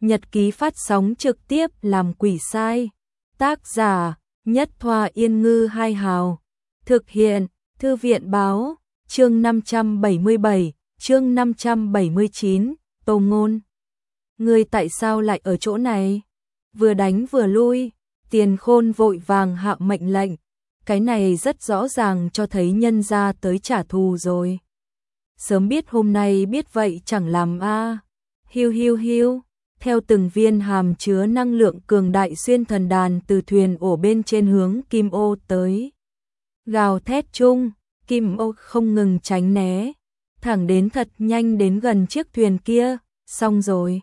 Nhật ký phát sóng trực tiếp làm quỷ sai. Tác giả Nhất Thoa Yên Ngư Hai Hào. Thực hiện Thư viện Báo. Chương 577, chương 579, Tô Ngôn. Ngươi tại sao lại ở chỗ này? Vừa đánh vừa lui, Tiền Khôn vội vàng hạ mệnh lệnh. Cái này rất rõ ràng cho thấy nhân gia tới trả thù rồi. Sớm biết hôm nay biết vậy chẳng làm a. Hiu hiu hiu. Theo từng viên hàm chứa năng lượng cường đại xuyên thần đàn từ thuyền ổ bên trên hướng Kim Ô tới. Gào thét chung, Kim Ô không ngừng tránh né, thẳng đến thật nhanh đến gần chiếc thuyền kia, xong rồi.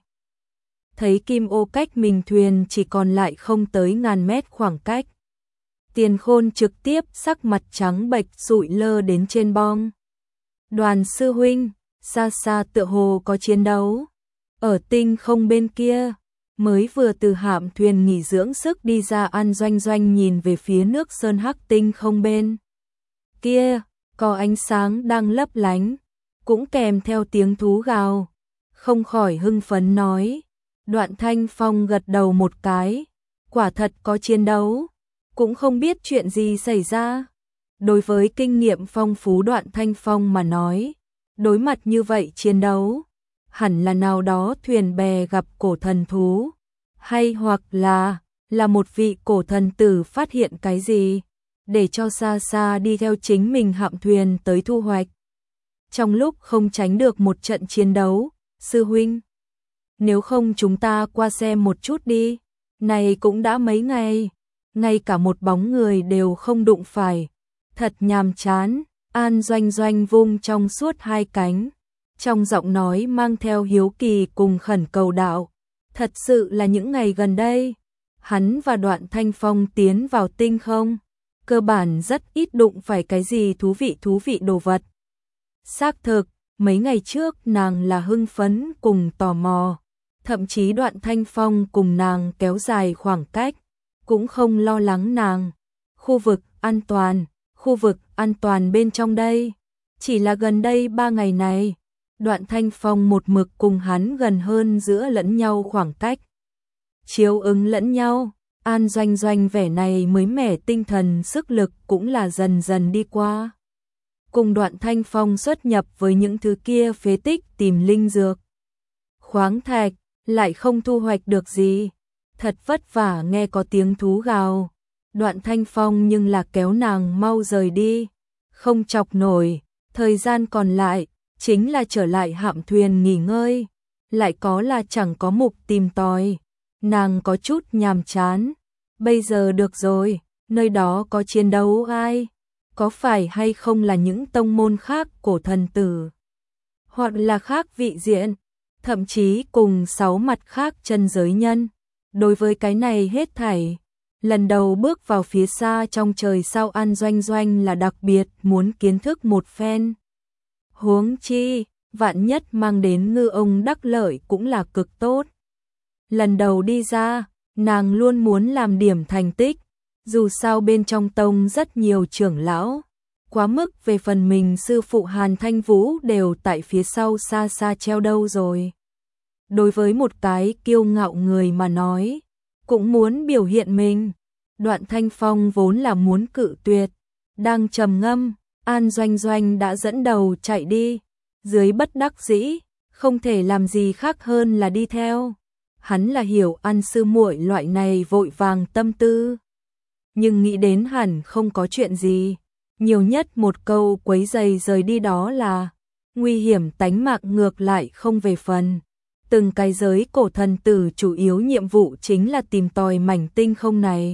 Thấy Kim Ô cách mình thuyền chỉ còn lại không tới ngàn mét khoảng cách. Tiền Khôn trực tiếp sắc mặt trắng bệch sụi lơ đến trên bong. Đoàn sư huynh, xa xa tựa hồ có chiến đấu. Ở tinh không bên kia, mới vừa từ hạm thuyền nghỉ dưỡng sức đi ra An Doanh Doanh nhìn về phía nước sơn hắc tinh không bên kia, có ánh sáng đang lấp lánh, cũng kèm theo tiếng thú gào, không khỏi hưng phấn nói. Đoạn Thanh Phong gật đầu một cái, quả thật có chiến đấu, cũng không biết chuyện gì xảy ra. Đối với kinh nghiệm phong phú Đoạn Thanh Phong mà nói, đối mặt như vậy chiến đấu, hẳn là nào đó thuyền bè gặp cổ thần thú, hay hoặc là một vị cổ thần tử phát hiện cái gì, để cho xa xa đi theo chính mình hạm thuyền tới thu hoạch. Trong lúc không tránh được một trận chiến đấu, sư huynh, nếu không chúng ta qua xem một chút đi, này cũng đã mấy ngày, ngay cả một bóng người đều không đụng phải, thật nhàm chán. An Doanh Doanh vung trong suốt hai cánh, trong giọng nói mang theo hiếu kỳ cùng khẩn cầu đạo. Thật sự là những ngày gần đây, hắn và Đoạn Thanh Phong tiến vào tinh không, cơ bản rất ít đụng phải cái gì thú vị đồ vật. Xác thực, mấy ngày trước nàng là hưng phấn cùng tò mò, thậm chí Đoạn Thanh Phong cùng nàng kéo dài khoảng cách, cũng không lo lắng nàng. Khu vực an toàn bên trong đây, chỉ là gần đây 3 ngày này, Đoạn Thanh Phong một mực cùng hắn gần hơn giữa lẫn nhau khoảng cách. Chiếu ứng lẫn nhau, An Doanh Doanh vẻ này mới mẻ tinh thần sức lực cũng là dần dần đi qua. Cùng Đoạn Thanh Phong xuất nhập với những thứ kia phế tích tìm linh dược, khoáng thạch, lại không thu hoạch được gì. Thật vất vả nghe có tiếng thú gào, Đoạn Thanh Phong nhưng là kéo nàng mau rời đi, không chọc nổi, thời gian còn lại chính là trở lại hạm thuyền nghỉ ngơi, lại có là chẳng có mục tìm tòi. Nàng có chút nhàm chán. Bây giờ được rồi, nơi đó có chiến đấu ai? Có phải hay không là những tông môn khác cổ thần tử? Hoặc là khác vị diện, thậm chí cùng 6 mặt khác chân giới nhân. Đối với cái này hết thảy, lần đầu bước vào phía xa trong trời sao An Doanh Doanh là đặc biệt muốn kiến thức một phen. Huống chi, vạn nhất mang đến ngư ông đắc lợi cũng là cực tốt. Lần đầu đi ra, nàng luôn muốn làm điểm thành tích, dù sao bên trong tông rất nhiều trưởng lão, quá mức về phần mình sư phụ Hàn Thanh Vũ đều tại phía sau xa xa treo đâu rồi. Đối với một cái kiêu ngạo người mà nói, cũng muốn biểu hiện mình. Đoạn Thanh Phong vốn là muốn cự tuyệt, đang trầm ngâm, An Doanh Doanh đã dẫn đầu chạy đi, dưới bất đắc dĩ, không thể làm gì khác hơn là đi theo. Hắn là hiểu An sư muội loại này vội vàng tâm tư, nhưng nghĩ đến hẳn không có chuyện gì, nhiều nhất một câu quấy rầy rời đi đó là nguy hiểm tánh mạng ngược lại không về phần. Từng cái giới cổ thần tử chủ yếu nhiệm vụ chính là tìm tòi mảnh tinh không này.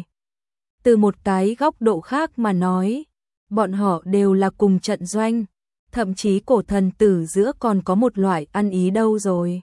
Từ một cái góc độ khác mà nói, bọn họ đều là cùng trận doanh, thậm chí cổ thần tử giữa còn có một loại ăn ý đâu rồi.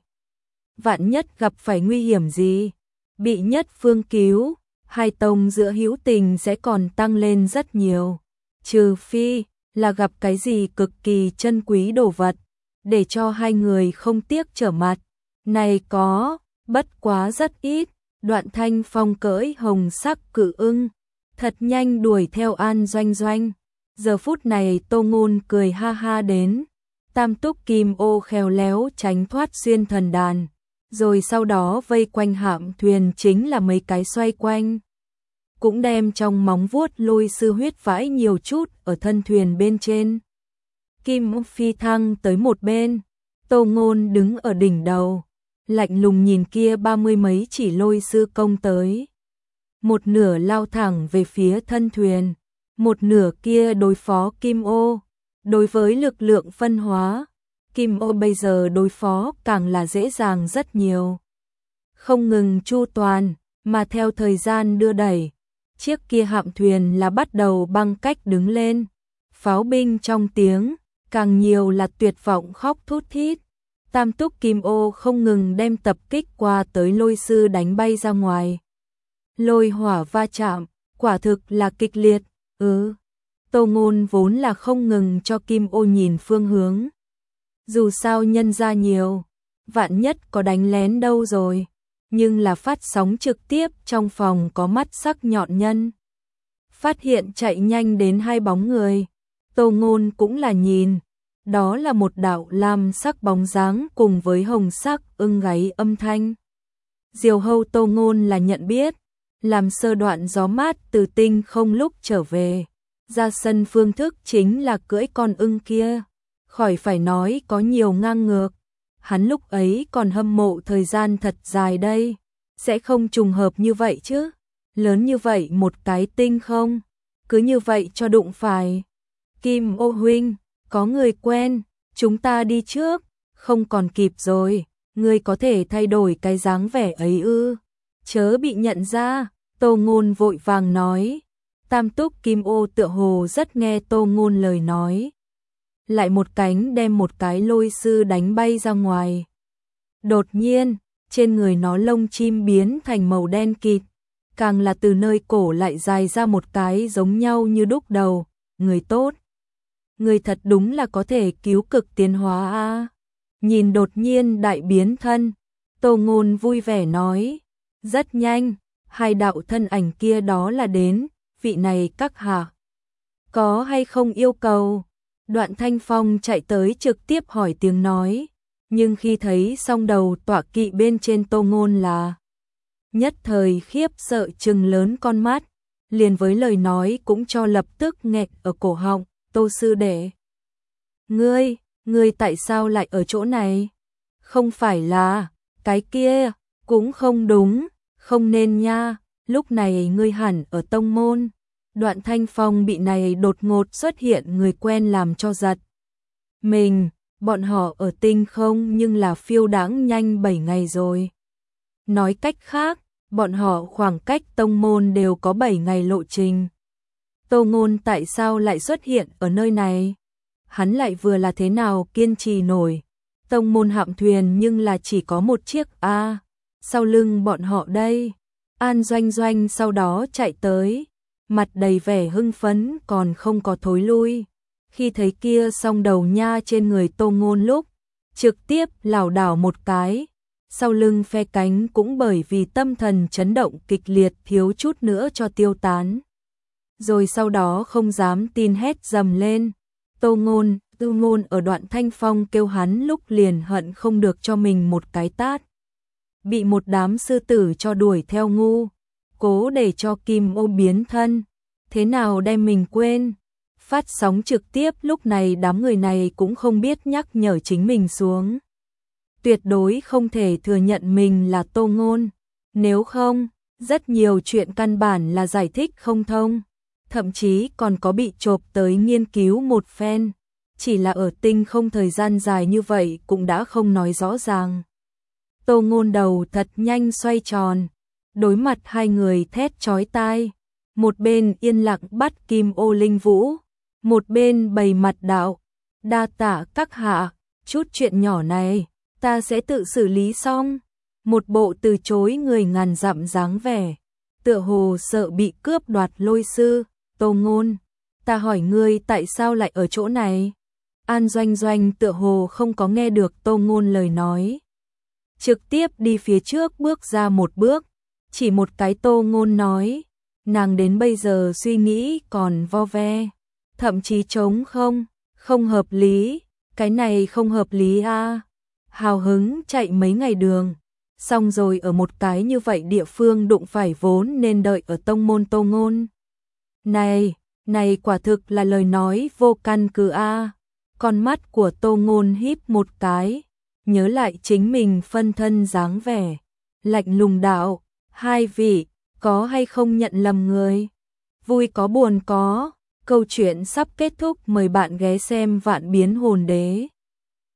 Vạn nhất gặp phải nguy hiểm gì, bị nhất phương cứu, hai tông giữa hữu tình sẽ còn tăng lên rất nhiều. Trừ phi là gặp cái gì cực kỳ chân quý đồ vật, để cho hai người không tiếc trở mặt. Này có, bất quá rất ít. Đoạn Thanh Phong cưỡi hồng sắc cự ưng, thật nhanh đuổi theo An Doanh Doanh. Giờ phút này Tô Ngôn cười ha ha đến, tam túc kim ô khéo léo tránh thoát xuyên thần đàn, rồi sau đó vây quanh hạm thuyền chính là mấy cái xoay quanh. Cũng đem trong móng vuốt lôi sư huyết vãi nhiều chút ở thân thuyền bên trên. Kim phi thăng tới một bên, Tô Ngôn đứng ở đỉnh đầu, lạnh lùng nhìn kia 30 mấy chỉ lôi sư công tới. Một nửa lao thẳng về phía thân thuyền, một nửa kia đối phó Kim Ô. Đối với lực lượng phân hóa, Kim Ô bây giờ đối phó càng là dễ dàng rất nhiều. Không ngừng chu toàn, mà theo thời gian đưa đẩy, chiếc kia hạm thuyền là bắt đầu băng cách đứng lên. Pháo binh trong tiếng, càng nhiều là tuyệt vọng khóc thút thít. Tam túc Kim Ô không ngừng đem tập kích qua tới lôi sư đánh bay ra ngoài. Lôi hỏa va chạm, quả thực là kịch liệt. Tô Ngôn vốn là không ngừng cho Kim Ô nhìn phương hướng. Dù sao nhân ra nhiều, vạn nhất có đánh lén đâu rồi. Nhưng là phát sóng trực tiếp trong phòng có mắt sắc nhọn nhân. Phát hiện chạy nhanh đến hai bóng người. Tô Ngôn cũng là nhìn. Đó là một đạo lam sắc bóng dáng cùng với hồng sắc ưng gáy âm thanh. Diều hâu Tô Ngôn là nhận biết. Làm sơ đoạn gió mát từ tinh không lúc trở về. Ra sân phương thức chính là cưỡi con ưng kia. Khỏi phải nói có nhiều ngang ngược. Hắn lúc ấy còn hâm mộ thời gian thật dài đây. Sẽ không trùng hợp như vậy chứ. Lớn như vậy một cái tinh không. Cứ như vậy cho đụng phải. Kim Ô huynh, có người quen. Chúng ta đi trước. Không còn kịp rồi. Ngươi có thể thay đổi cái dáng vẻ ấy ư? Chớ bị nhận ra. Tô Ngôn vội vàng nói. Tam túc Kim Ô tựa hồ rất nghe Tô Ngôn lời nói. Lại một cánh đem một cái lôi sư đánh bay ra ngoài. Đột nhiên, trên người nó lông chim biến thành màu đen kịt, càng là từ nơi cổ lại dài ra một cái giống nhau như đúc đầu. Người tốt, người thật đúng là có thể cứu cực tiến hóa a. Nhìn đột nhiên đại biến thân, Tô Ngôn vui vẻ nói. Rất nhanh, hai đạo thân ảnh kia đó là đến. Vị này các hạ, có hay không yêu cầu? Đoạn Thanh Phong chạy tới trực tiếp hỏi tiếng nói, nhưng khi thấy song đầu tọa kỵ bên trên Tô Ngôn là nhất thời khiếp sợ trừng lớn con mắt, liền với lời nói cũng cho lập tức nghẹt ở cổ họng. Tô sư đệ, ngươi tại sao lại ở chỗ này? Không phải là, cái kia, cũng không đúng, không nên nha. Lúc này ngươi hẳn ở tông môn. Đoạn Thanh Phong bị này đột ngột xuất hiện người quen làm cho giật mình. Bọn họ ở tinh không nhưng là phiêu đãng nhanh 7 ngày rồi. Nói cách khác, bọn họ khoảng cách tông môn đều có 7 ngày lộ trình. Tô Ngôn tại sao lại xuất hiện ở nơi này? Hắn lại vừa là thế nào kiên trì nổi? Tông môn hạm thuyền nhưng là chỉ có một chiếc a. Sau lưng bọn họ đây. An Doanh Doanh sau đó chạy tới, mặt đầy vẻ hưng phấn còn không có thối lui. Khi thấy kia song đầu nha trên người Tô Ngôn lúc, trực tiếp lảo đảo một cái, sau lưng phe cánh cũng bởi vì tâm thần chấn động kịch liệt thiếu chút nữa cho tiêu tán. Rồi sau đó không dám tin hét dầm lên. Tô Ngôn, Tư Ngôn ở Đoạn Thanh Phong kêu hắn lúc liền hận không được cho mình một cái tát. Bị một đám sư tử cho đuổi theo ngu, cố để cho Kim Ô biến thân, thế nào đem mình quên. Phát sóng trực tiếp lúc này đám người này cũng không biết nhắc nhở chính mình xuống. Tuyệt đối không thể thừa nhận mình là Tô Ngôn, nếu không, rất nhiều chuyện căn bản là giải thích không thông, thậm chí còn có bị chộp tới nghiên cứu một phen, chỉ là ở tinh không thời gian dài như vậy cũng đã không nói rõ ràng. Tô Ngôn đầu thật nhanh xoay tròn, đối mặt hai người thét chói tai, một bên yên lặng bắt Kim Ô Linh Vũ, một bên bày mặt đạo, đa tạ các hạ, chút chuyện nhỏ này, ta sẽ tự xử lý xong. Một bộ từ chối người ngàn dặm dáng vẻ, tựa hồ sợ bị cướp đoạt lôi sư. Tô Ngôn, ta hỏi ngươi tại sao lại ở chỗ này? An Doanh Doanh tựa hồ không có nghe được Tô Ngôn lời nói, trực tiếp đi phía trước bước ra một bước, chỉ một cái. Tô Ngôn nói, nàng đến bây giờ suy nghĩ còn vo ve, thậm chí trống không hợp lý, cái này không hợp lý a. Hào hứng chạy mấy ngày đường, xong rồi ở một cái như vậy địa phương đụng phải vốn nên đợi ở tông môn Tô Ngôn. Này quả thực là lời nói vô căn cứ a. Con mắt của Tô Ngôn híp một cái, nhớ lại chính mình phân thân dáng vẻ, lạnh lùng đạo, hai vị, có hay không nhận lầm người? Vui có buồn có, câu chuyện sắp kết thúc, mời bạn ghé xem Vạn Biến Hồn Đế.